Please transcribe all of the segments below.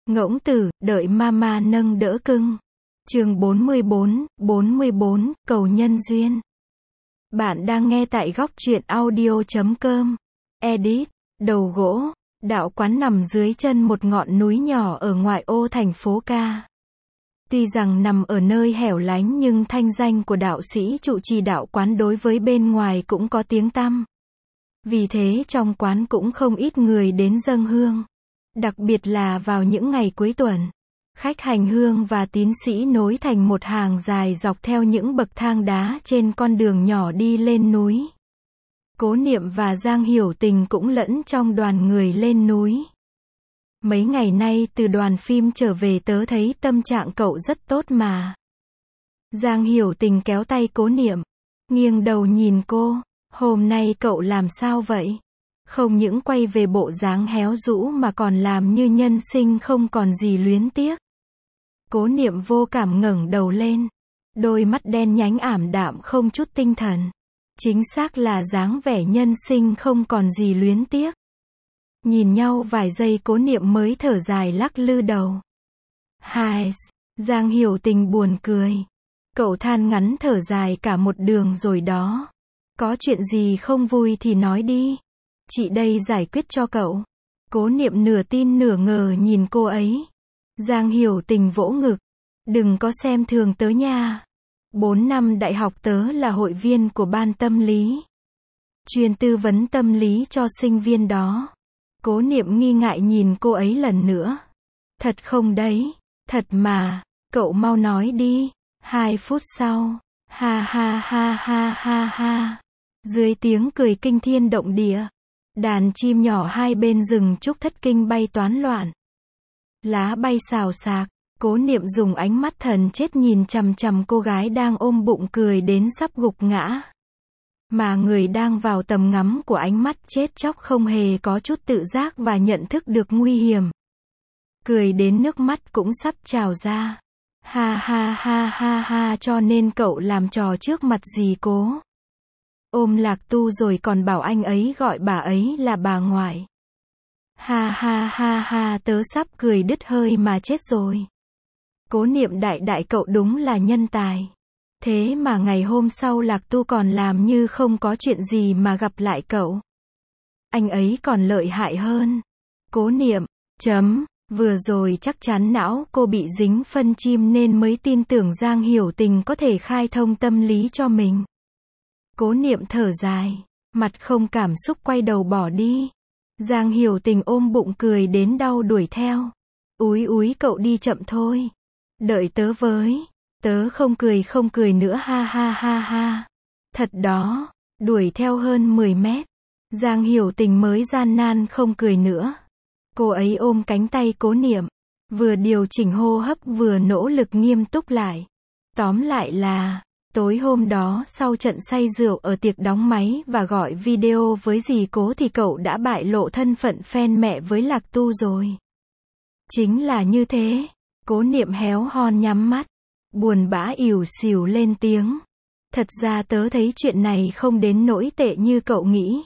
Ngỗng tử, đợi mama nâng đỡ cưng. Chương 44, cầu nhân duyên. Bạn đang nghe tại góc truyện audio.com. Edit. Đầu gỗ. Đạo quán nằm dưới chân một ngọn núi nhỏ ở ngoại ô thành phố Ca. Tuy rằng nằm ở nơi hẻo lánh nhưng thanh danh của đạo sĩ trụ trì đạo quán đối với bên ngoài cũng có tiếng tăm. Vì thế trong quán cũng không ít người đến dâng hương. Đặc biệt là vào những ngày cuối tuần, khách hành hương và tín sĩ nối thành một hàng dài dọc theo những bậc thang đá trên con đường nhỏ đi lên núi. Cố Niệm và Giang Hiểu Tình cũng lẫn trong đoàn người lên núi. Mấy ngày nay từ đoàn phim trở về tớ thấy tâm trạng cậu rất tốt mà. Giang Hiểu Tình kéo tay Cố Niệm, nghiêng đầu nhìn cô, hôm nay cậu làm sao vậy? Không những quay về bộ dáng héo rũ mà còn làm như nhân sinh không còn gì luyến tiếc. Cố Niệm vô cảm ngẩng đầu lên, đôi mắt đen nhánh ảm đạm không chút tinh thần. Chính xác là dáng vẻ nhân sinh không còn gì luyến tiếc. Nhìn nhau vài giây Cố Niệm mới thở dài lắc lư đầu. Hai, Giang Hiểu Tình buồn cười. Cậu than ngắn thở dài cả một đường rồi đó. Có chuyện gì không vui thì nói đi. Chị đây giải quyết cho cậu. Cố Niệm nửa tin nửa ngờ nhìn cô ấy. Giang Hiểu Tình vỗ ngực. Đừng có xem thường tớ nha. 4 năm đại học tớ là hội viên của ban tâm lý. Chuyên tư vấn tâm lý cho sinh viên đó. Cố Niệm nghi ngại nhìn cô ấy lần nữa. Thật không đấy? Thật mà. Cậu mau nói đi. 2 phút sau. Ha ha ha ha ha ha. Dưới tiếng cười kinh thiên động địa. Đàn chim nhỏ hai bên rừng trúc thất kinh bay toán loạn. Lá bay xào xạc. Cố Niệm dùng ánh mắt thần chết nhìn chằm chằm cô gái đang ôm bụng cười đến sắp gục ngã. Mà người đang vào tầm ngắm của ánh mắt chết chóc không hề có chút tự giác và nhận thức được nguy hiểm. Cười đến nước mắt cũng sắp trào ra. Ha ha ha ha ha, cho nên cậu làm trò trước mặt dì Cố. Ôm Lạc Tu rồi còn bảo anh ấy gọi bà ấy là bà ngoại. Ha ha ha ha, tớ sắp cười đứt hơi mà chết rồi. Cố Niệm đại cậu đúng là nhân tài. Thế mà ngày hôm sau Lạc Tu còn làm như không có chuyện gì mà gặp lại cậu. Anh ấy còn lợi hại hơn. Cố Niệm, vừa rồi chắc chắn não cô bị dính phân chim nên mới tin tưởng Giang Hiểu Tình có thể khai thông tâm lý cho mình. Cố Niệm thở dài, mặt không cảm xúc quay đầu bỏ đi. Giang Hiểu Tình ôm bụng cười đến đau đuổi theo. Úi cậu đi chậm thôi. Đợi tớ với. Tớ không cười nữa ha ha ha ha. Thật đó. Đuổi theo hơn 10 mét. Giang Hiểu Tình mới gian nan không cười nữa. Cô ấy ôm cánh tay Cố Niệm. Vừa điều chỉnh hô hấp vừa nỗ lực nghiêm túc lại. Tóm lại là, tối hôm đó sau trận say rượu ở tiệc đóng máy và gọi video với dì Cố thì cậu đã bại lộ thân phận fan mẹ với Lạc Tu rồi. Chính là như thế. Cố Niệm héo hon nhắm mắt. Buồn bã ỉu xìu lên tiếng. Thật ra tớ thấy chuyện này không đến nỗi tệ như cậu nghĩ.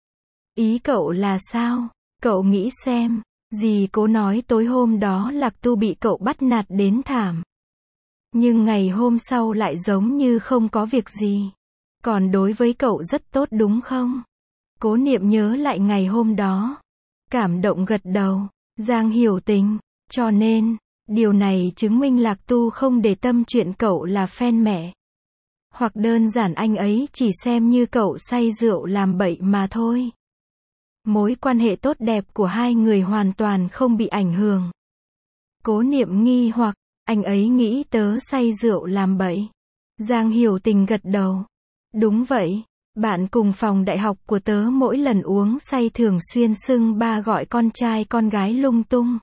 Ý cậu là sao? Cậu nghĩ xem. Dì Cố nói tối hôm đó Lạc Tu bị cậu bắt nạt đến thảm. Nhưng ngày hôm sau lại giống như không có việc gì. Còn đối với cậu rất tốt đúng không? Cố Niệm nhớ lại ngày hôm đó. Cảm động gật đầu. Giang Hiểu Tình. Cho nên, điều này chứng minh Lạc Tu không để tâm chuyện cậu là fan mẹ. Hoặc đơn giản anh ấy chỉ xem như cậu say rượu làm bậy mà thôi. Mối quan hệ tốt đẹp của hai người hoàn toàn không bị ảnh hưởng. Cố Niệm nghi hoặc, anh ấy nghĩ tớ say rượu làm bậy. Giang Hiểu Tình gật đầu. Đúng vậy, bạn cùng phòng đại học của tớ mỗi lần uống say thường xuyên xưng ba gọi con trai con gái lung tung.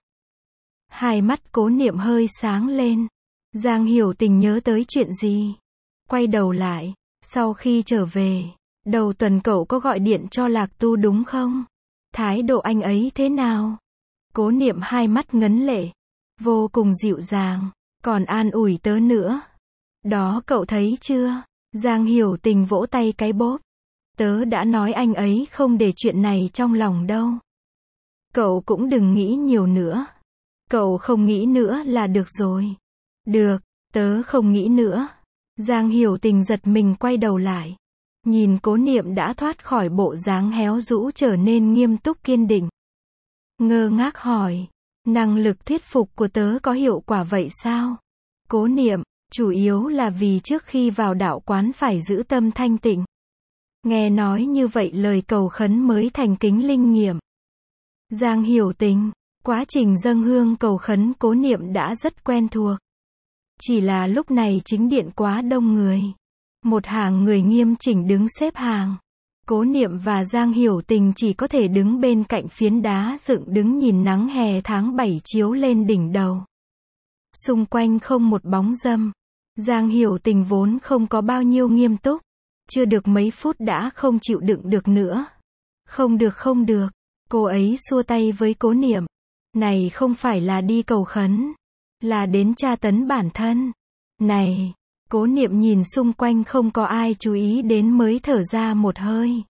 Hai mắt Cố Niệm hơi sáng lên. Giang Hiểu Tình nhớ tới chuyện gì? Quay đầu lại, sau khi trở về, đầu tuần cậu có gọi điện cho Lạc Tu đúng không? Thái độ anh ấy thế nào? Cố Niệm hai mắt ngấn lệ. Vô cùng dịu dàng, còn an ủi tớ nữa. Đó cậu thấy chưa? Giang Hiểu Tình vỗ tay cái bóp. Tớ đã nói anh ấy không để chuyện này trong lòng đâu. Cậu cũng đừng nghĩ nhiều nữa. Cậu không nghĩ nữa là được rồi. Được, tớ không nghĩ nữa. Giang Hiểu Tình giật mình quay đầu lại. Nhìn Cố Niệm đã thoát khỏi bộ dáng héo rũ trở nên nghiêm túc kiên định. Ngơ ngác hỏi, năng lực thuyết phục của tớ có hiệu quả vậy sao? Cố Niệm, chủ yếu là vì trước khi vào đạo quán phải giữ tâm thanh tịnh. Nghe nói như vậy lời cầu khấn mới thành kính linh nghiệm. Giang Hiểu Tình, quá trình dâng hương cầu khấn Cố Niệm đã rất quen thuộc. Chỉ là lúc này chính điện quá đông người. Một hàng người nghiêm chỉnh đứng xếp hàng. Cố Niệm và Giang Hiểu Tình chỉ có thể đứng bên cạnh phiến đá dựng đứng nhìn nắng hè tháng 7 chiếu lên đỉnh đầu. Xung quanh không một bóng dâm. Giang Hiểu Tình vốn không có bao nhiêu nghiêm túc. Chưa được mấy phút đã không chịu đựng được nữa. Không được không được. Cô ấy xua tay với Cố Niệm. Này không phải là đi cầu khấn. Là đến tra tấn bản thân. Này. Cố Niệm nhìn xung quanh không có ai chú ý đến mới thở ra một hơi.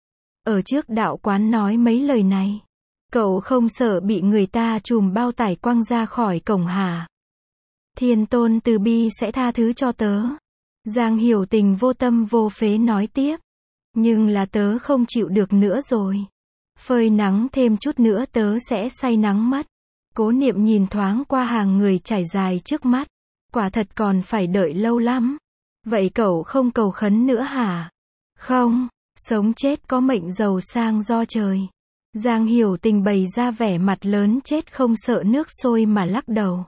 Ở trước đạo quán nói mấy lời này. Cậu không sợ bị người ta chùm bao tải quăng ra khỏi cổng hả? Thiên Tôn từ bi sẽ tha thứ cho tớ. Giang Hiểu Tình vô tâm vô phế nói tiếp. Nhưng là tớ không chịu được nữa rồi. Phơi nắng thêm chút nữa tớ sẽ say nắng mất. Cố Niệm nhìn thoáng qua hàng người trải dài trước mắt. Quả thật còn phải đợi lâu lắm. Vậy cậu không cầu khấn nữa hả? Không, sống chết có mệnh giàu sang do trời. Giang Hiểu Tình bày ra vẻ mặt lớn chết không sợ nước sôi mà lắc đầu.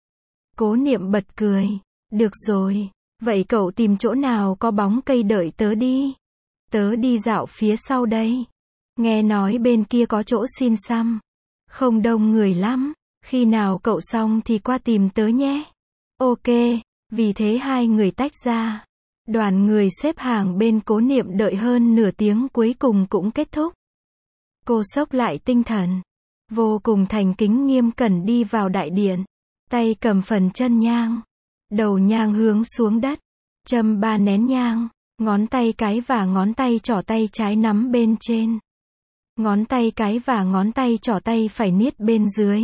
Cố Niệm bật cười. Được rồi, vậy cậu tìm chỗ nào có bóng cây đợi tớ đi. Tớ đi dạo phía sau đây. Nghe nói bên kia có chỗ xin xăm. Không đông người lắm, khi nào cậu xong thì qua tìm tớ nhé. Ok, vì thế hai người tách ra. Đoàn người xếp hàng bên Cố Niệm đợi hơn nửa tiếng cuối cùng cũng kết thúc. Cô xốc lại tinh thần. Vô cùng thành kính nghiêm cẩn đi vào đại điện. Tay cầm phần chân nhang. Đầu nhang hướng xuống đất. Châm 3 nén nhang. Ngón tay cái và ngón tay trỏ tay trái nắm bên trên. Ngón tay cái và ngón tay trỏ tay phải niết bên dưới.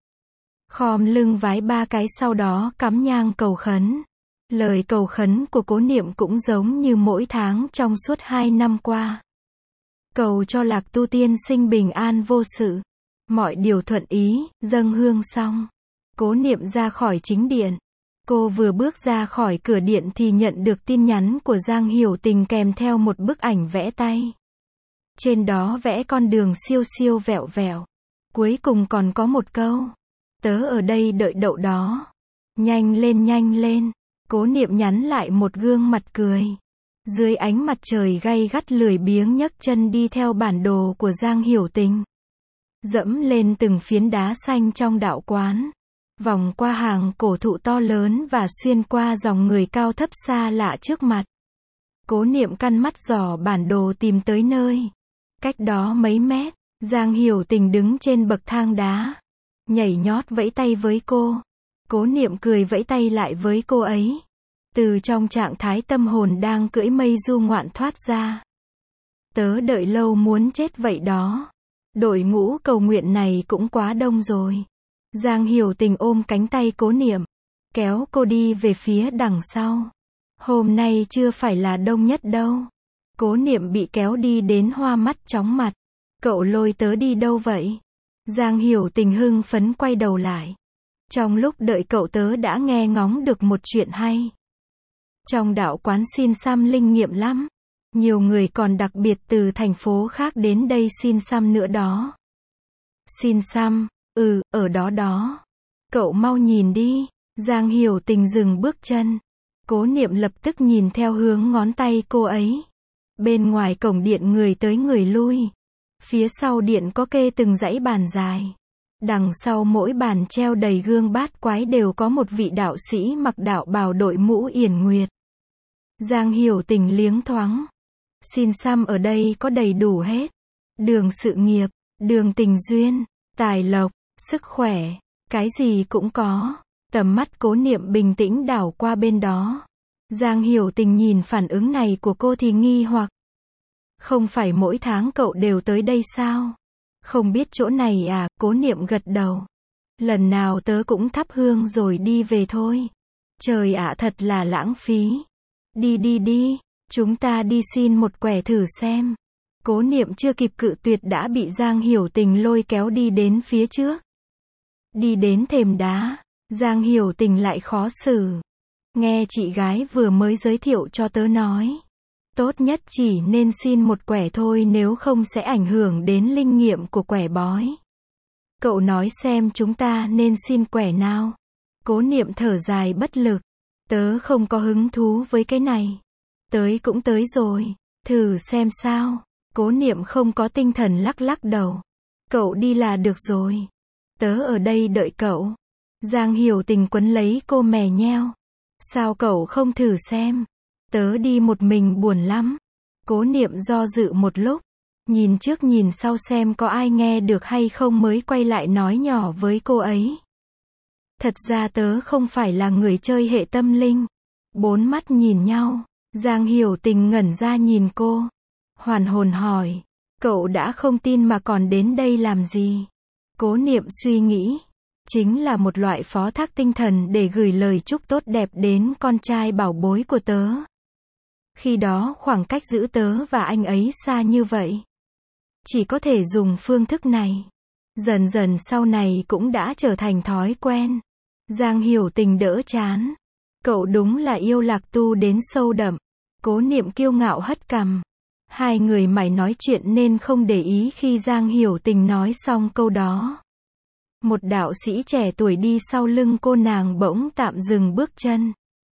Khom lưng vái 3 cái sau đó cắm nhang cầu khấn. Lời cầu khấn của Cố Niệm cũng giống như mỗi tháng trong suốt 2 năm qua. Cầu cho Lạc Tu tiên sinh bình an vô sự. Mọi điều thuận ý, dâng hương xong. Cố Niệm ra khỏi chính điện. Cô vừa bước ra khỏi cửa điện thì nhận được tin nhắn của Giang Hiểu Tình kèm theo một bức ảnh vẽ tay. Trên đó vẽ con đường siêu siêu vẹo vẹo. Cuối cùng còn có một câu. Tớ ở đây đợi đậu đó. Nhanh lên nhanh lên. Cố Niệm nhắn lại một gương mặt cười. Dưới ánh mặt trời gay gắt lười biếng nhấc chân đi theo bản đồ của Giang Hiểu Tình. Dẫm lên từng phiến đá xanh trong đạo quán. Vòng qua hàng cổ thụ to lớn và xuyên qua dòng người cao thấp xa lạ trước mặt. Cố Niệm căn mắt dò bản đồ tìm tới nơi. Cách đó mấy mét, Giang Hiểu Tình đứng trên bậc thang đá. Nhảy nhót vẫy tay với cô. Cố Niệm cười vẫy tay lại với cô ấy. Từ trong trạng thái tâm hồn đang cưỡi mây du ngoạn thoát ra. Tớ đợi lâu muốn chết vậy đó. Đội ngũ cầu nguyện này cũng quá đông rồi. Giang Hiểu Tình ôm cánh tay Cố Niệm. Kéo cô đi về phía đằng sau. Hôm nay chưa phải là đông nhất đâu. Cố Niệm bị kéo đi đến hoa mắt chóng mặt. Cậu lôi tớ đi đâu vậy? Giang Hiểu Tình hưng phấn quay đầu lại. Trong lúc đợi cậu tớ đã nghe ngóng được một chuyện hay. Trong đạo quán xin xăm linh nghiệm lắm. Nhiều người còn đặc biệt từ thành phố khác đến đây xin xăm nữa đó. Xin xăm, ở đó đó. Cậu mau nhìn đi. Giang Hiểu Tình dừng bước chân. Cố Niệm lập tức nhìn theo hướng ngón tay cô ấy. Bên ngoài cổng điện người tới người lui. Phía sau điện có kê từng dãy bàn dài. Đằng sau mỗi bàn treo đầy gương bát quái đều có một vị đạo sĩ mặc đạo bào đội mũ yển nguyệt. Giang Hiểu Tình liếng thoáng. Xin xăm ở đây có đầy đủ hết. Đường sự nghiệp, đường tình duyên, tài lộc, sức khỏe, cái gì cũng có. Tầm mắt Cố Niệm bình tĩnh đảo qua bên đó. Giang Hiểu Tình nhìn phản ứng này của cô thì nghi hoặc. Không phải mỗi tháng cậu đều tới đây sao? Không biết chỗ này à? Cố Niệm gật đầu. Lần nào tớ cũng thắp hương rồi đi về thôi. Trời ạ, thật là lãng phí. Đi, chúng ta đi xin một quẻ thử xem. Cố Niệm chưa kịp cự tuyệt đã bị Giang Hiểu Tình lôi kéo đi đến phía trước. Đi đến thềm đá, Giang Hiểu Tình lại khó xử. Nghe chị gái vừa mới giới thiệu cho tớ nói. Tốt nhất chỉ nên xin một quẻ thôi, nếu không sẽ ảnh hưởng đến linh nghiệm của quẻ bói. Cậu nói xem chúng ta nên xin quẻ nào? Cố Niệm thở dài bất lực. Tớ không có hứng thú với cái này. Tới cũng tới rồi, thử xem sao. Cố Niệm không có tinh thần lắc lắc đầu. Cậu đi là được rồi. Tớ ở đây đợi cậu. Giang Hiểu Tình quấn lấy cô mè nheo. Sao cậu không thử xem? Tớ đi một mình buồn lắm. Cố Niệm do dự một lúc. Nhìn trước nhìn sau xem có ai nghe được hay không mới quay lại nói nhỏ với cô ấy. Thật ra tớ không phải là người chơi hệ tâm linh. Bốn mắt nhìn nhau. Giang Hiểu Tình ngẩn ra nhìn cô. Hoàn hồn hỏi. Cậu đã không tin mà còn đến đây làm gì? Cố Niệm suy nghĩ. Chính là một loại phó thác tinh thần để gửi lời chúc tốt đẹp đến con trai bảo bối của tớ. Khi đó khoảng cách giữa tớ và anh ấy xa như vậy. Chỉ có thể dùng phương thức này. Dần dần sau này cũng đã trở thành thói quen. Giang Hiểu Tình đỡ chán. Cậu đúng là yêu Lạc Tu đến sâu đậm. Cố Niệm kiêu ngạo hất cằm. Hai người mải nói chuyện nên không để ý khi Giang Hiểu Tình nói xong câu đó. Một đạo sĩ trẻ tuổi đi sau lưng cô nàng bỗng tạm dừng bước chân.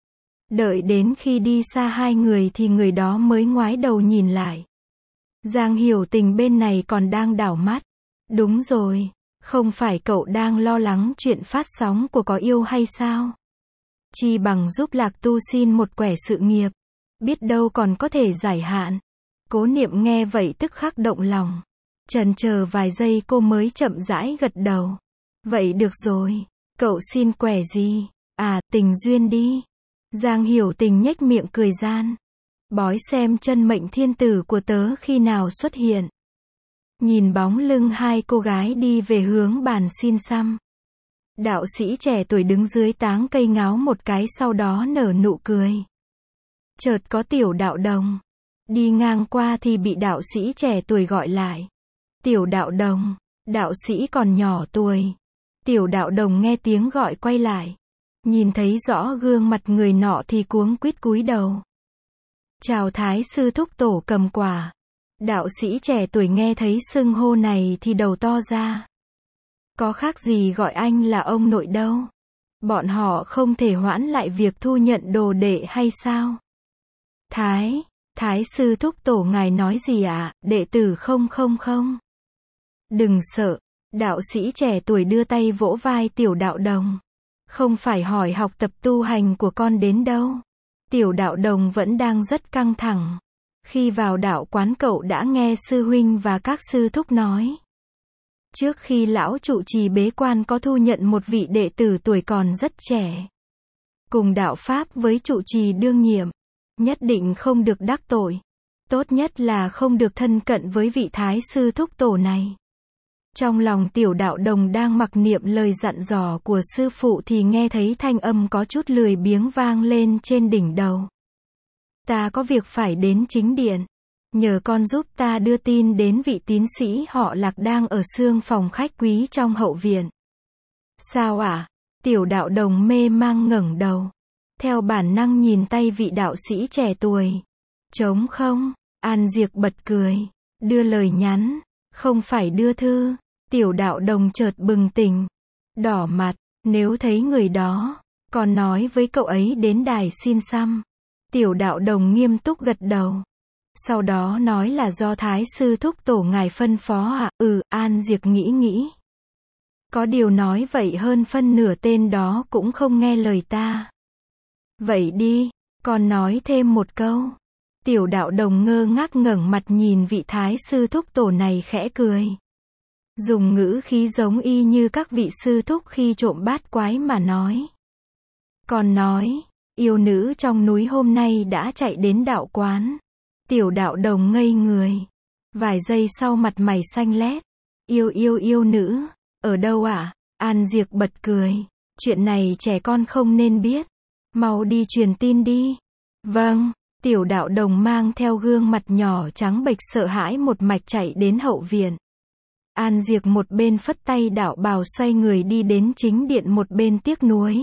Đợi đến khi đi xa hai người thì người đó mới ngoái đầu nhìn lại. Giang Hiểu Tình bên này còn đang đảo mắt. Đúng rồi, không phải cậu đang lo lắng chuyện phát sóng của Có Yêu hay sao? Chi bằng giúp Lạc Tu xin một quẻ sự nghiệp. Biết đâu còn có thể giải hạn. Cố Niệm nghe vậy tức khắc động lòng. Chần chờ vài giây cô mới chậm rãi gật đầu. Vậy được rồi, cậu xin quẻ gì? À, tình duyên đi. Giang Hiểu Tình nhếch miệng cười gian. Bói xem chân mệnh thiên tử của tớ khi nào xuất hiện. Nhìn bóng lưng hai cô gái đi về hướng bàn xin xăm. Đạo sĩ trẻ tuổi đứng dưới táng cây ngáo một cái sau đó nở nụ cười. Chợt có Tiểu Đạo Đồng đi ngang qua thì bị đạo sĩ trẻ tuổi gọi lại. Tiểu Đạo Đồng, đạo sĩ còn nhỏ tuổi. Tiểu Đạo Đồng nghe tiếng gọi quay lại. Nhìn thấy rõ gương mặt người nọ thì cuống quýt cúi đầu. Chào Thái sư thúc tổ cầm quả. Đạo sĩ trẻ tuổi nghe thấy xưng hô này thì đầu to ra. Có khác gì gọi anh là ông nội đâu. Bọn họ không thể hoãn lại việc thu nhận đồ đệ hay sao? Thái sư thúc tổ ngài nói gì ạ? Đệ tử không. Đừng sợ. Đạo sĩ trẻ tuổi đưa tay vỗ vai Tiểu Đạo Đồng. Không phải hỏi học tập tu hành của con đến đâu. Tiểu Đạo Đồng vẫn đang rất căng thẳng. Khi vào đạo quán cậu đã nghe sư huynh và các sư thúc nói. Trước khi lão trụ trì bế quan có thu nhận một vị đệ tử tuổi còn rất trẻ. Cùng đạo pháp với trụ trì đương nhiệm. Nhất định không được đắc tội. Tốt nhất là không được thân cận với vị thái sư thúc tổ này. Trong lòng Tiểu Đạo Đồng đang mặc niệm lời dặn dò của sư phụ thì nghe thấy thanh âm có chút lười biếng vang lên trên đỉnh đầu. Ta có việc phải đến chính điện. Nhờ con giúp ta đưa tin đến vị tín sĩ họ Lạc đang ở xương phòng khách quý trong hậu viện. Sao ạ? Tiểu Đạo Đồng mê mang ngẩng đầu. Theo bản năng nhìn tay vị đạo sĩ trẻ tuổi. Trống không? An Diệc bật cười. Đưa lời nhắn. Không phải đưa thư. Tiểu Đạo Đồng chợt bừng tỉnh. Đỏ mặt. Nếu thấy người đó. Còn nói với cậu ấy đến đài xin xăm. Tiểu Đạo Đồng nghiêm túc gật đầu. Sau đó nói là do Thái sư thúc tổ ngài phân phó ạ. An Diệc nghĩ. Có điều nói vậy hơn phân nửa tên đó cũng không nghe lời ta. Vậy đi, con nói thêm một câu. Tiểu Đạo Đồng ngơ ngác ngẩng mặt nhìn vị Thái sư thúc tổ này khẽ cười. Dùng ngữ khí giống y như các vị sư thúc khi trộm bát quái mà nói. Còn nói, yêu nữ trong núi hôm nay đã chạy đến đạo quán. Tiểu Đạo Đồng ngây người. Vài giây sau mặt mày xanh lét. Yêu nữ, ở đâu ạ? An Diệc bật cười. Chuyện này trẻ con không nên biết. Mau đi truyền tin đi. Vâng. Tiểu Đạo Đồng mang theo gương mặt nhỏ trắng bệch sợ hãi một mạch chạy đến hậu viện. An Diệc một bên phất tay đạo bào xoay người đi đến chính điện, một bên tiếc nuối.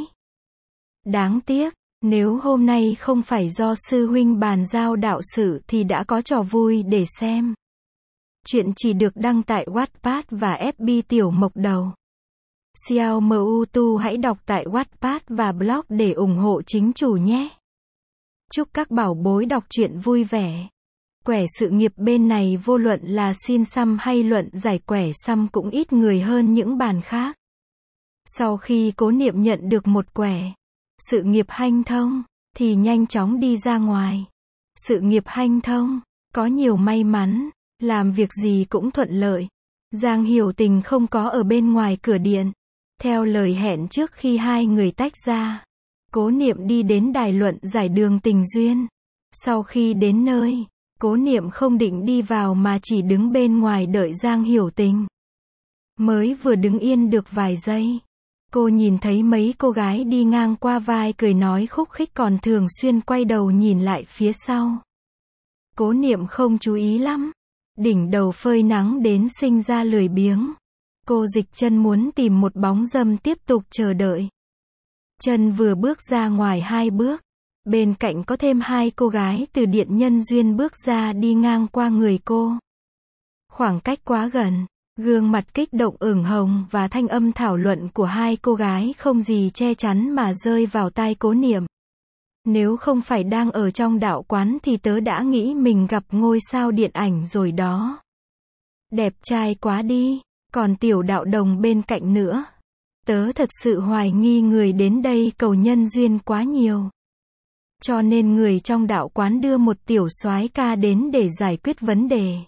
Đáng tiếc, nếu hôm nay không phải do sư huynh bàn giao đạo sự thì đã có trò vui để xem. Chuyện chỉ được đăng tại Wattpad và FB Tiểu Mộc Đầu. Xiao Mu Tu hãy đọc tại Wattpad và blog để ủng hộ chính chủ nhé. Chúc các bảo bối đọc truyện vui vẻ. Quẻ sự nghiệp bên này vô luận là xin xăm hay luận giải quẻ xăm cũng ít người hơn những bàn khác. Sau khi Cố Niệm nhận được một quẻ sự nghiệp hanh thông, thì nhanh chóng đi ra ngoài. Sự nghiệp hanh thông, có nhiều may mắn, làm việc gì cũng thuận lợi. Giang Hiểu Tình không có ở bên ngoài cửa điện. Theo lời hẹn trước khi hai người tách ra, Cố Niệm đi đến đài luận giải đường tình duyên. Sau khi đến nơi, Cố Niệm không định đi vào mà chỉ đứng bên ngoài đợi Giang Hiểu Tình. Mới vừa đứng yên được vài giây, cô nhìn thấy mấy cô gái đi ngang qua vai cười nói khúc khích còn thường xuyên quay đầu nhìn lại phía sau. Cố Niệm không chú ý lắm. Đỉnh đầu phơi nắng đến sinh ra lười biếng. Cô dịch chân muốn tìm một bóng râm tiếp tục chờ đợi. Chân vừa bước ra ngoài 2 bước, bên cạnh có thêm 2 cô gái từ điện nhân duyên bước ra đi ngang qua người cô. Khoảng cách quá gần, gương mặt kích động ửng hồng và thanh âm thảo luận của 2 cô gái không gì che chắn mà rơi vào tai Cố Niệm. Nếu không phải đang ở trong đạo quán thì tớ đã nghĩ mình gặp ngôi sao điện ảnh rồi đó. Đẹp trai quá đi, còn Tiểu Đạo Đồng bên cạnh nữa. Tớ thật sự hoài nghi người đến đây cầu nhân duyên quá nhiều. Cho nên người trong đạo quán đưa một tiểu soái ca đến để giải quyết vấn đề.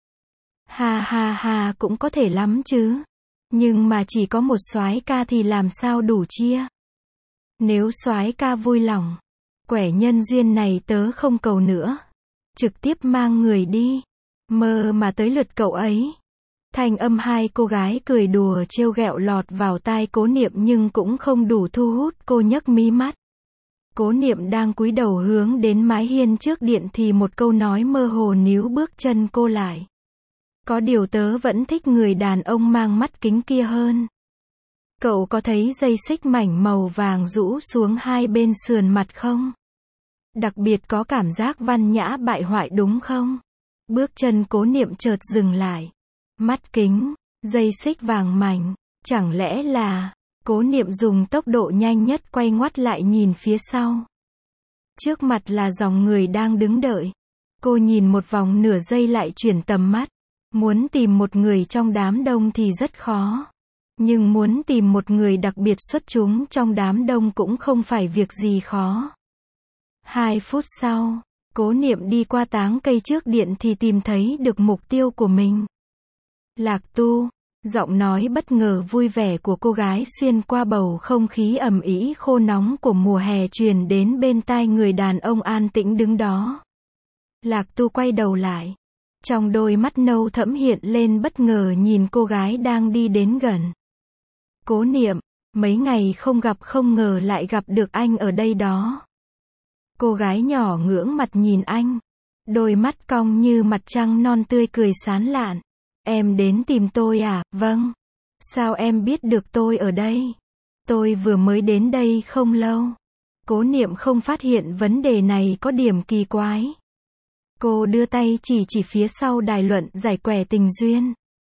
Ha ha ha, cũng có thể lắm chứ. Nhưng mà chỉ có một soái ca thì làm sao đủ chia. Nếu soái ca vui lòng, quẻ nhân duyên này tớ không cầu nữa. Trực tiếp mang người đi. Mơ mà tới lượt cậu ấy. Thanh âm 2 cô gái cười đùa trêu ghẹo lọt vào tai Cố Niệm nhưng cũng không đủ thu hút cô, nhấc mí mắt. Cố Niệm đang cúi đầu hướng đến mái hiên trước điện thì một câu nói mơ hồ níu bước chân cô lại. Có điều tớ vẫn thích người đàn ông mang mắt kính kia hơn. Cậu có thấy dây xích mảnh màu vàng rũ xuống 2 bên sườn mặt không? Đặc biệt có cảm giác văn nhã bại hoại đúng không? Bước chân Cố Niệm chợt dừng lại. Mắt kính, dây xích vàng mảnh, chẳng lẽ là... Cố Niệm dùng tốc độ nhanh nhất quay ngoắt lại nhìn phía sau. Trước mặt là dòng người đang đứng đợi. Cô nhìn một vòng nửa giây lại chuyển tầm mắt. Muốn tìm một người trong đám đông thì rất khó. Nhưng muốn tìm một người đặc biệt xuất chúng trong đám đông cũng không phải việc gì khó. 2 phút sau, Cố Niệm đi qua táng cây trước điện thì tìm thấy được mục tiêu của mình. Lạc Tu. Giọng nói bất ngờ vui vẻ của cô gái xuyên qua bầu không khí ầm ĩ khô nóng của mùa hè truyền đến bên tai người đàn ông an tĩnh đứng đó. Lạc Tu quay đầu lại. Trong đôi mắt nâu thẫm hiện lên bất ngờ nhìn cô gái đang đi đến gần. Cố Niệm, mấy ngày không gặp không ngờ lại gặp được anh ở đây đó. Cô gái nhỏ ngưỡng mặt nhìn anh. Đôi mắt cong như mặt trăng non tươi cười sán lạn. Em đến tìm tôi à? Vâng. Sao em biết được tôi ở đây? Tôi vừa mới đến đây không lâu. Cố Niệm không phát hiện vấn đề này có điểm kỳ quái. Cô đưa tay chỉ phía sau đài luận giải quẻ tình duyên.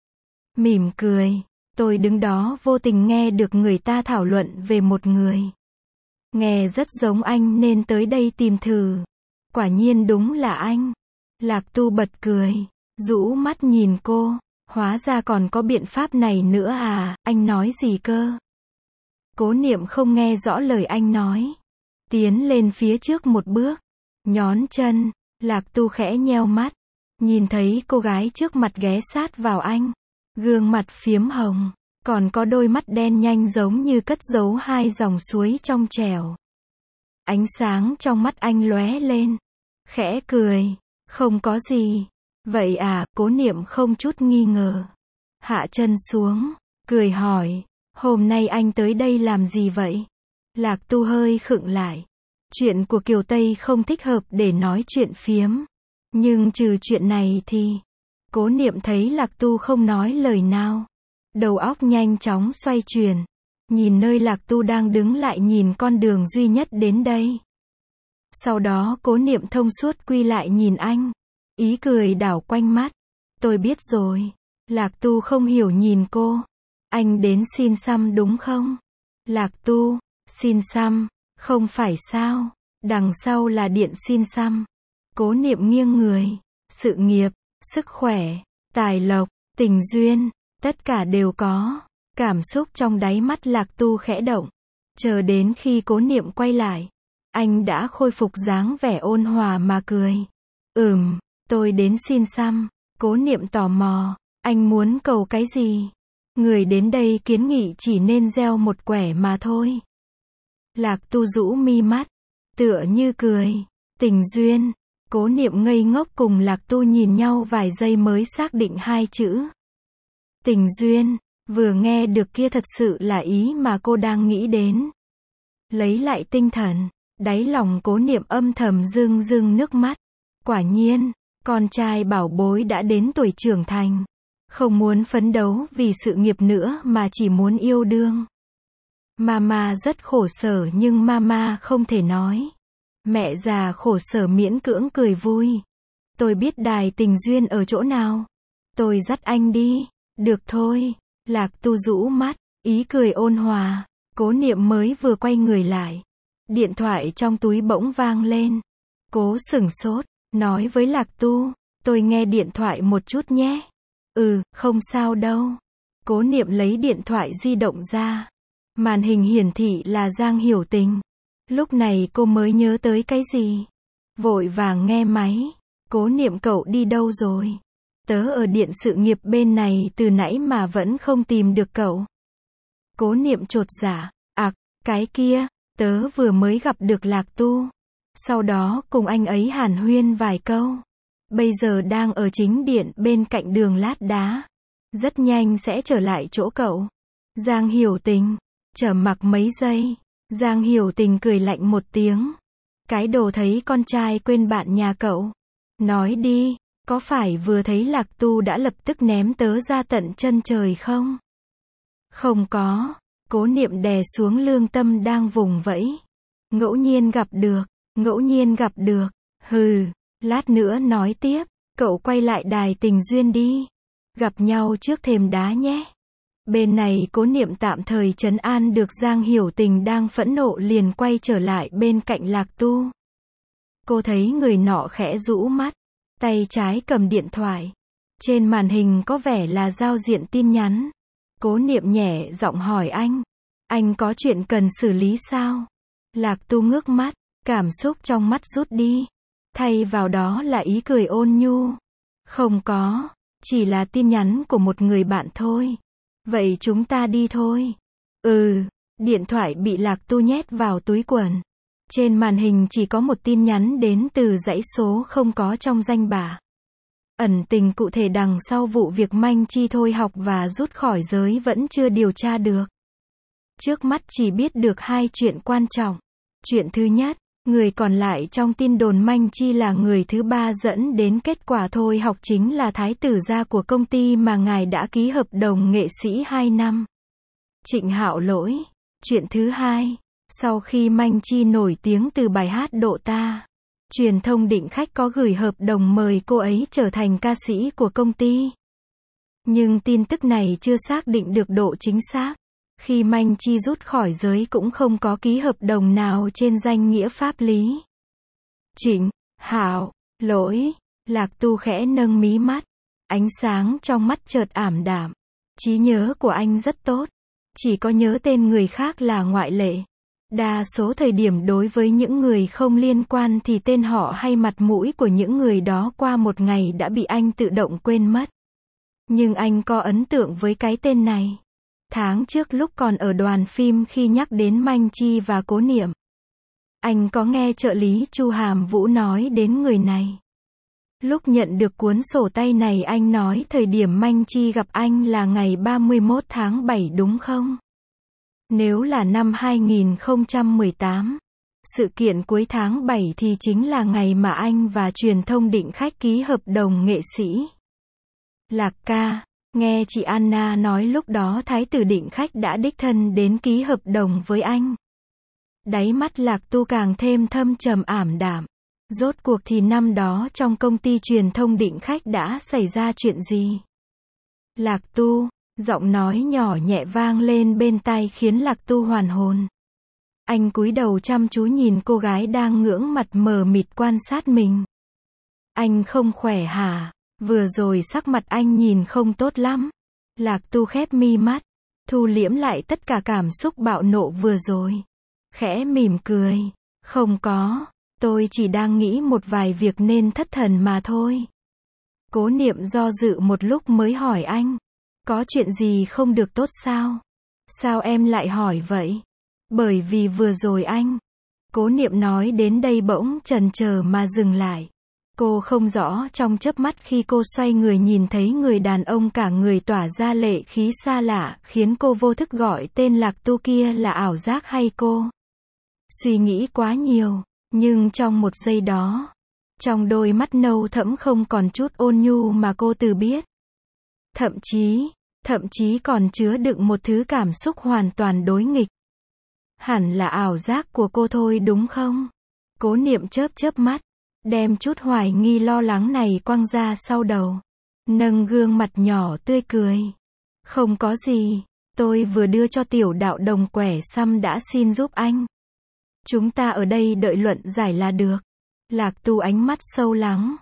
Mỉm cười. Tôi đứng đó vô tình nghe được người ta thảo luận về một người. Nghe rất giống anh nên tới đây tìm thử. Quả nhiên đúng là anh. Lạc Tu bật cười. Rũ mắt nhìn cô. Hóa ra còn có biện pháp này nữa à, anh nói gì cơ? Cố Niệm không nghe rõ lời anh nói. Tiến lên phía trước một bước. Nhón chân. Lạc Tu khẽ nheo mắt. Nhìn thấy cô gái trước mặt ghé sát vào anh. Gương mặt phiếm hồng. Còn có đôi mắt đen nhanh giống như cất giấu 2 dòng suối trong trẻo. Ánh sáng trong mắt anh lóe lên. Khẽ cười. Không có gì. Vậy à, Cố Niệm không chút nghi ngờ. Hạ chân xuống. Cười hỏi. Hôm nay anh tới đây làm gì vậy? Lạc Tu hơi khựng lại. Chuyện của Kiều Tây không thích hợp để nói chuyện phiếm. Nhưng trừ chuyện này thì... Cố Niệm thấy Lạc Tu không nói lời nào. Đầu óc nhanh chóng xoay chuyển. Nhìn nơi Lạc Tu đang đứng lại nhìn con đường duy nhất đến đây. Sau đó Cố Niệm thông suốt quy lại nhìn anh. Ý cười đảo quanh mắt. Tôi biết rồi. Lạc Tu không hiểu nhìn cô. Anh đến xin xăm đúng không? Lạc Tu, xin xăm, không phải sao? Đằng sau là điện xin xăm. Cố Niệm nghiêng người. Sự nghiệp, sức khỏe, tài lộc, tình duyên, tất cả đều có. Cảm xúc trong đáy mắt Lạc Tu khẽ động. Chờ đến khi Cố Niệm quay lại, anh đã khôi phục dáng vẻ ôn hòa mà cười. Tôi đến xin xăm. Cố Niệm tò mò. Anh muốn cầu cái gì? Người đến đây kiến nghị chỉ nên gieo một quẻ mà thôi. Lạc Tu rũ mi mắt. Tựa như cười. Tình duyên. Cố Niệm ngây ngốc cùng Lạc Tu nhìn nhau vài giây mới xác định hai chữ. Tình duyên. Vừa nghe được kia thật sự là ý mà cô đang nghĩ đến. Lấy lại tinh thần. Đáy lòng Cố Niệm âm thầm rưng rưng nước mắt. Quả nhiên, con trai bảo bối đã đến tuổi trưởng thành. Không muốn phấn đấu vì sự nghiệp nữa mà chỉ muốn yêu đương. Mama rất khổ sở nhưng mama không thể nói. Mẹ già khổ sở miễn cưỡng cười vui. Tôi biết đài tình duyên ở chỗ nào. Tôi dắt anh đi. Được thôi. Lạc Tu rũ mắt, ý cười ôn hòa. Cố Niệm mới vừa quay người lại. Điện thoại trong túi bỗng vang lên. Cố sửng sốt, nói với Lạc Tu, tôi nghe điện thoại một chút nhé. Không sao đâu. Cố Niệm lấy điện thoại di động ra. Màn hình hiển thị là Giang Hiểu Tình. Lúc này cô mới nhớ tới cái gì. Vội vàng nghe máy. Cố Niệm cậu đi đâu rồi? Tớ ở điện sự nghiệp bên này từ nãy mà vẫn không tìm được cậu. Cố Niệm chột dạ. Cái kia, tớ vừa mới gặp được Lạc Tu. Sau đó cùng anh ấy hàn huyên vài câu. Bây giờ đang ở chính điện bên cạnh đường lát đá. Rất nhanh sẽ trở lại chỗ cậu. Giang Hiểu Tình. Trầm mặc mấy giây. Giang Hiểu Tình cười lạnh một tiếng. Cái đồ thấy con trai quên bạn nhà cậu. Nói đi, có phải vừa thấy Lạc Tu đã lập tức ném tớ ra tận chân trời không? Không có. Cố Niệm đè xuống lương tâm đang vùng vẫy. Ngẫu nhiên gặp được. Lát nữa nói tiếp. Cậu quay lại đài tình duyên đi. Gặp nhau trước thềm đá nhé. Bên này Cố Niệm tạm thời trấn an được Giang Hiểu Tình đang phẫn nộ liền quay trở lại bên cạnh Lạc Tu. Cô thấy người nọ khẽ rũ mắt. Tay trái cầm điện thoại. Trên màn hình có vẻ là giao diện tin nhắn. Cố Niệm nhẹ giọng hỏi anh. Anh có chuyện cần xử lý sao? Lạc Tu ngước mắt. Cảm xúc trong mắt rút đi. Thay vào đó là ý cười ôn nhu. Không có. Chỉ là tin nhắn của một người bạn thôi. Vậy chúng ta đi thôi. Điện thoại bị Lạc Tu nhét vào túi quần. Trên màn hình chỉ có một tin nhắn đến từ dãy số không có trong danh bạ. Ẩn tình cụ thể đằng sau vụ việc Manh Chi thôi học và rút khỏi giới vẫn chưa điều tra được. Trước mắt chỉ biết được hai chuyện quan trọng. Chuyện thứ nhất, người còn lại trong tin đồn Manh Chi là người thứ ba dẫn đến kết quả thôi học chính là thái tử gia của công ty mà ngài đã ký hợp đồng nghệ sĩ 2 năm. Trịnh Hạo Lỗi. Chuyện thứ hai, sau khi Manh Chi nổi tiếng từ bài hát Độ Ta, truyền thông định khách có gửi hợp đồng mời cô ấy trở thành ca sĩ của công ty. Nhưng tin tức này chưa xác định được độ chính xác. Khi Manh Chi rút khỏi giới cũng không có ký hợp đồng nào trên danh nghĩa pháp lý. Trịnh Hạo Lỗi. Lạc Tu khẽ nâng mí mắt. Ánh sáng trong mắt chợt ảm đạm. Trí nhớ của anh rất tốt. Chỉ có nhớ tên người khác là ngoại lệ. Đa số thời điểm đối với những người không liên quan thì tên họ hay mặt mũi của những người đó qua một ngày đã bị anh tự động quên mất. Nhưng anh có ấn tượng với cái tên này. Tháng trước lúc còn ở đoàn phim khi nhắc đến Manh Chi và Cố Niệm, anh có nghe trợ lý Chu Hàm Vũ nói đến người này. Lúc nhận được cuốn sổ tay này anh nói thời điểm Manh Chi gặp anh là ngày 31 tháng 7 đúng không? Nếu là năm 2018, sự kiện cuối tháng 7 thì chính là ngày mà anh và truyền thông Định Khách ký hợp đồng nghệ sĩ. Lạc ca, nghe chị Anna nói lúc đó Thái tử Định Khách đã đích thân đến ký hợp đồng với anh. Đáy mắt Lạc Tu càng thêm thâm trầm ảm đạm. Rốt cuộc thì năm đó trong công ty truyền thông Định Khách đã xảy ra chuyện gì? Lạc Tu, giọng nói nhỏ nhẹ vang lên bên tai khiến Lạc Tu hoàn hồn. Anh cúi đầu chăm chú nhìn cô gái đang ngưỡng mặt mờ mịt quan sát mình. Anh không khỏe hả? Vừa rồi sắc mặt anh nhìn không tốt lắm. Lạc Tu khép mi mắt, thu liễm lại tất cả cảm xúc bạo nộ vừa rồi. Khẽ mỉm cười. Không có, tôi chỉ đang nghĩ một vài việc nên thất thần mà thôi. Cố Niệm do dự một lúc mới hỏi anh. Có chuyện gì không được tốt sao? Sao em lại hỏi vậy? Bởi vì vừa rồi anh. Cố Niệm nói đến đây bỗng chần chờ mà dừng lại. Cô không rõ trong chớp mắt khi cô xoay người nhìn thấy người đàn ông cả người tỏa ra lệ khí xa lạ, khiến cô vô thức gọi tên Lạc Tu kia là ảo giác hay cô suy nghĩ quá nhiều. Nhưng trong một giây đó, trong đôi mắt nâu thẫm không còn chút ôn nhu mà cô từ biết. Thậm chí còn chứa đựng một thứ cảm xúc hoàn toàn đối nghịch. Hẳn là ảo giác của cô thôi đúng không? Cố Niệm chớp mắt, đem chút hoài nghi lo lắng này quăng ra sau đầu. Nâng gương mặt nhỏ tươi cười. Không có gì, tôi vừa đưa cho tiểu đạo đồng quẻ xăm đã xin giúp anh. Chúng ta ở đây đợi luận giải là được. Lạc Tu ánh mắt sâu lắng.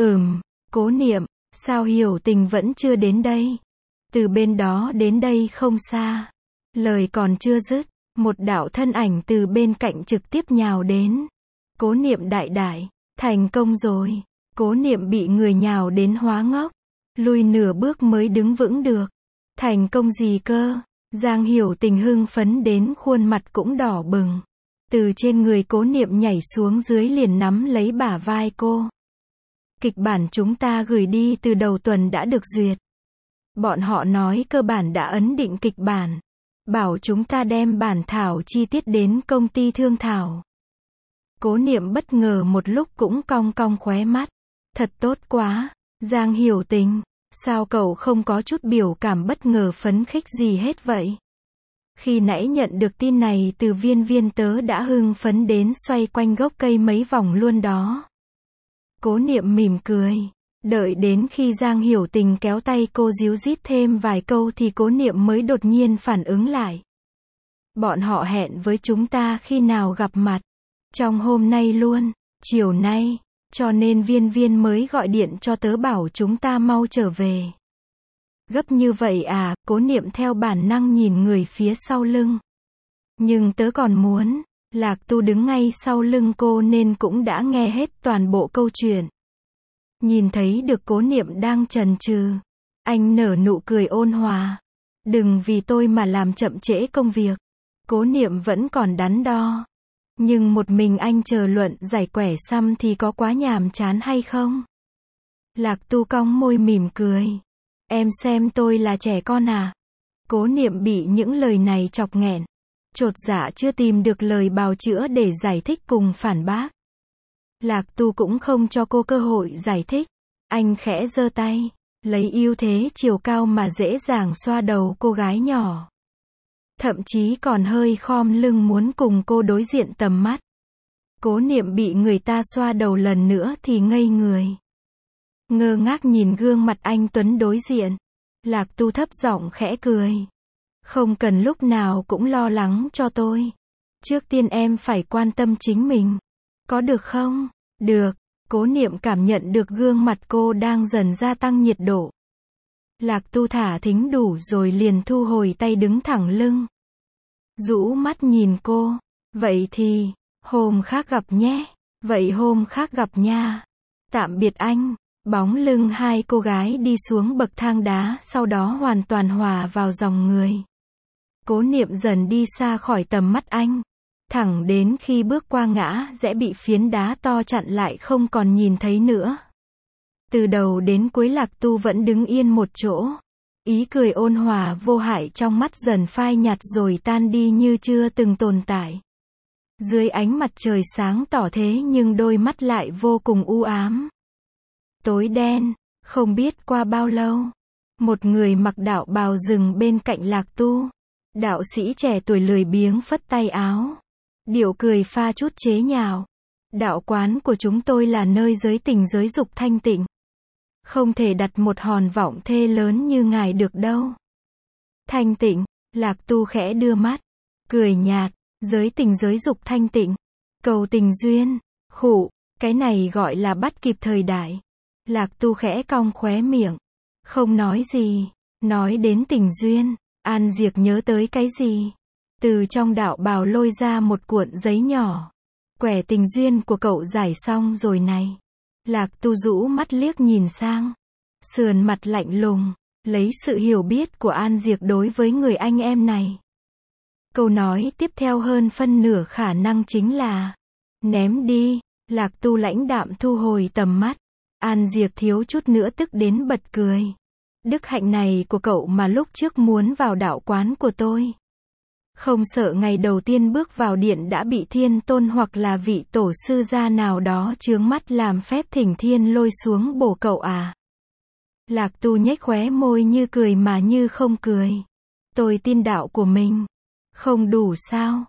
Cố Niệm, sao Hiểu Tình vẫn chưa đến đây? Từ bên đó đến đây không xa. Lời còn chưa dứt, một đạo thân ảnh từ bên cạnh trực tiếp nhào đến. Cố Niệm đại, thành công rồi. Cố Niệm bị người nhào đến hóa ngốc. Lùi nửa bước mới đứng vững được. Thành công gì cơ? Giang Hiểu Tình hưng phấn đến khuôn mặt cũng đỏ bừng. Từ trên người Cố Niệm nhảy xuống dưới liền nắm lấy bả vai cô. Kịch bản chúng ta gửi đi từ đầu tuần đã được duyệt. Bọn họ nói cơ bản đã ấn định kịch bản. Bảo chúng ta đem bản thảo chi tiết đến công ty thương thảo. Cố Niệm bất ngờ một lúc cũng cong cong khóe mắt. Thật tốt quá. Giang Hiểu Tình, sao cậu không có chút biểu cảm bất ngờ phấn khích gì hết vậy? Khi nãy nhận được tin này từ Viên tớ đã hưng phấn đến xoay quanh gốc cây mấy vòng luôn đó. Cố Niệm mỉm cười. Đợi đến khi Giang Hiểu Tình kéo tay cô díu dít thêm vài câu thì Cố Niệm mới đột nhiên phản ứng lại. Bọn họ hẹn với chúng ta khi nào gặp mặt? Trong hôm nay luôn, chiều nay, cho nên Viên mới gọi điện cho tớ bảo chúng ta mau trở về. Gấp như vậy à? Cố Niệm theo bản năng nhìn người phía sau lưng. Nhưng tớ còn muốn. Lạc Tu đứng ngay sau lưng cô nên cũng đã nghe hết toàn bộ câu chuyện. Nhìn thấy được Cố Niệm đang chần chừ, anh nở nụ cười ôn hòa. Đừng vì tôi mà làm chậm trễ công việc. Cố Niệm vẫn còn đắn đo. Nhưng một mình anh chờ luận giải quẻ xăm thì có quá nhàm chán hay không? Lạc Tu cong môi mỉm cười. Em xem tôi là trẻ con à? Cố Niệm bị những lời này chọc nghẹn. Chột dạ chưa tìm được lời bào chữa để giải thích cùng phản bác. Lạc Tu cũng không cho cô cơ hội giải thích. Anh khẽ giơ tay, lấy ưu thế chiều cao mà dễ dàng xoa đầu cô gái nhỏ. Thậm chí còn hơi khom lưng muốn cùng cô đối diện tầm mắt. Cố Niệm bị người ta xoa đầu lần nữa thì ngây người. Ngơ ngác nhìn gương mặt anh tuấn đối diện. Lạc Tu thấp giọng khẽ cười. Không cần lúc nào cũng lo lắng cho tôi. Trước tiên em phải quan tâm chính mình. Có được không? Được. Cố Niệm cảm nhận được gương mặt cô đang dần gia tăng nhiệt độ. Lạc Tu thả thính đủ rồi liền thu hồi tay đứng thẳng lưng. Rũ mắt nhìn cô. Vậy thì, hôm khác gặp nhé. Vậy hôm khác gặp nha. Tạm biệt anh. Bóng lưng hai cô gái đi xuống bậc thang đá sau đó hoàn toàn hòa vào dòng người. Cố Niệm dần đi xa khỏi tầm mắt anh. Thẳng đến khi bước qua ngã rẽ bị phiến đá to chặn lại không còn nhìn thấy nữa. Từ đầu đến cuối Lạc Tu vẫn đứng yên một chỗ. Ý cười ôn hòa vô hại trong mắt dần phai nhạt rồi tan đi như chưa từng tồn tại. Dưới ánh mặt trời sáng tỏ thế nhưng đôi mắt lại vô cùng u ám. Tối đen, không biết qua bao lâu. Một người mặc đạo bào dừng bên cạnh Lạc Tu. Đạo sĩ trẻ tuổi lười biếng phất tay áo. Điệu cười pha chút chế nhạo. Đạo quán của chúng tôi là nơi giới tình giới dục thanh tịnh. Không thể đặt một hòn vọng thê lớn như ngài được đâu. Thanh tịnh, Lạc Tu khẽ đưa mắt. Cười nhạt, giới tình giới dục thanh tịnh. Cầu tình duyên, khụ, cái này gọi là bắt kịp thời đại. Lạc Tu khẽ cong khóe miệng. Không nói gì, nói đến tình duyên, An Diệc nhớ tới cái gì? Từ trong đạo bào lôi ra một cuộn giấy nhỏ. Quẻ tình duyên của cậu giải xong rồi này. Lạc Tu rũ mắt liếc nhìn sang. Sườn mặt lạnh lùng, lấy sự hiểu biết của An Diệc đối với người anh em này. Câu nói tiếp theo hơn phân nửa khả năng chính là ném đi. Lạc Tu lãnh đạm thu hồi tầm mắt. An Diệc thiếu chút nữa tức đến bật cười. Đức hạnh này của cậu mà lúc trước muốn vào đạo quán của tôi. Không sợ ngày đầu tiên bước vào điện đã bị thiên tôn hoặc là vị tổ sư gia nào đó chướng mắt làm phép thỉnh thiên lôi xuống bổ cậu à? Lạc Tu nhếch khóe môi như cười mà như không cười. Tôi tin đạo của mình. Không đủ sao?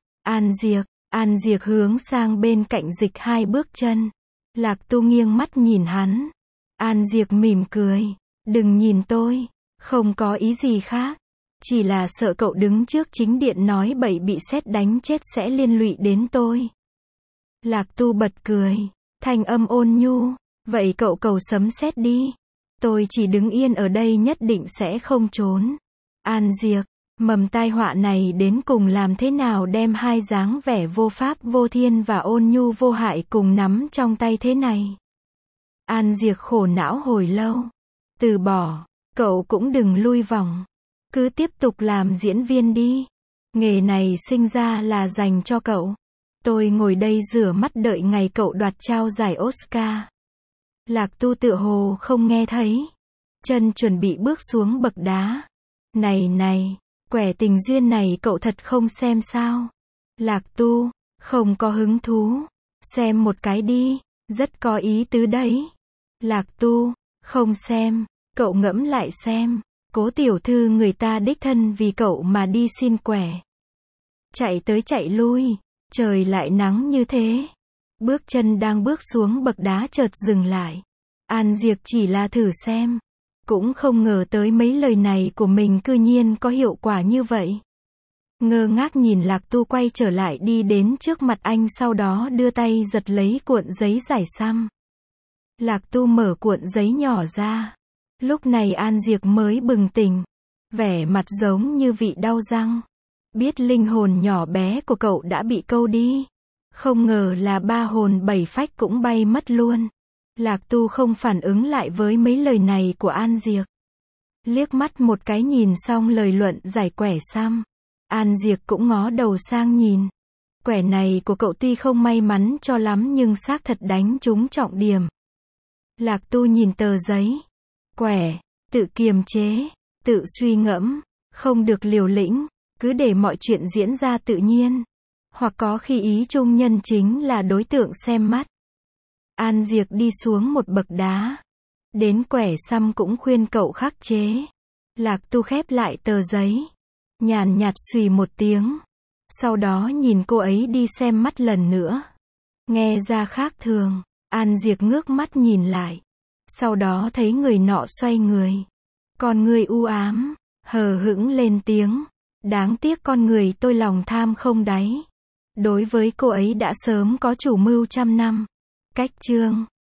An Diệc hướng sang bên cạnh dịch 2 bước chân. Lạc Tu nghiêng mắt nhìn hắn. An Diệc mỉm cười. Đừng nhìn tôi. Không có ý gì khác. Chỉ là sợ cậu đứng trước chính điện nói bậy bị sét đánh chết sẽ liên lụy đến tôi. Lạc Tu bật cười. Thanh âm ôn nhu. Vậy cậu cầu sấm sét đi. Tôi chỉ đứng yên ở đây nhất định sẽ không trốn. An Diệc, mầm tai họa này đến cùng làm thế nào đem hai dáng vẻ vô pháp vô thiên và ôn nhu vô hại cùng nắm trong tay thế này? An Diệc khổ não hồi lâu. Từ bỏ, cậu cũng đừng lui vòng. Cứ tiếp tục làm diễn viên đi. Nghề này sinh ra là dành cho cậu. Tôi ngồi đây rửa mắt đợi ngày cậu đoạt trao giải Oscar. Lạc Tu tựa hồ không nghe thấy. Chân chuẩn bị bước xuống bậc đá. Này, quẻ tình duyên này cậu thật không xem sao? Lạc Tu, không có hứng thú. Xem một cái đi, rất có ý tứ đấy. Lạc Tu, không xem, cậu ngẫm lại xem. Cố tiểu thư người ta đích thân vì cậu mà đi xin quẻ. Chạy tới chạy lui, trời lại nắng như thế. Bước chân đang bước xuống bậc đá chợt dừng lại. An Diệc chỉ là thử xem. Cũng không ngờ tới mấy lời này của mình cư nhiên có hiệu quả như vậy. Ngơ ngác nhìn Lạc Tu quay trở lại đi đến trước mặt anh sau đó đưa tay giật lấy cuộn giấy giải xăm. Lạc Tu mở cuộn giấy nhỏ ra. Lúc này An Diệc mới bừng tỉnh. Vẻ mặt giống như vị đau răng. Biết linh hồn nhỏ bé của cậu đã bị câu đi. Không ngờ là 3 hồn 7 phách cũng bay mất luôn. Lạc Tu không phản ứng lại với mấy lời này của An Diệc. Liếc mắt một cái nhìn xong lời luận giải quẻ xăm. An Diệc cũng ngó đầu sang nhìn. Quẻ này của cậu tuy không may mắn cho lắm nhưng xác thật đánh trúng trọng điểm. Lạc Tu nhìn tờ giấy. Quẻ, tự kiềm chế, tự suy ngẫm, không được liều lĩnh, cứ để mọi chuyện diễn ra tự nhiên. Hoặc có khi ý trung nhân chính là đối tượng xem mắt. An Diệc đi xuống một bậc đá. Đến quẻ xăm cũng khuyên cậu khắc chế. Lạc Tu khép lại tờ giấy. Nhàn nhạt xùy một tiếng. Sau đó nhìn cô ấy đi xem mắt lần nữa. Nghe ra khác thường. An Diệc ngước mắt nhìn lại. Sau đó thấy người nọ xoay người. Con người u ám, hờ hững lên tiếng. Đáng tiếc con người tôi lòng tham không đáy. Đối với cô ấy đã sớm có chủ mưu trăm năm. Cách chương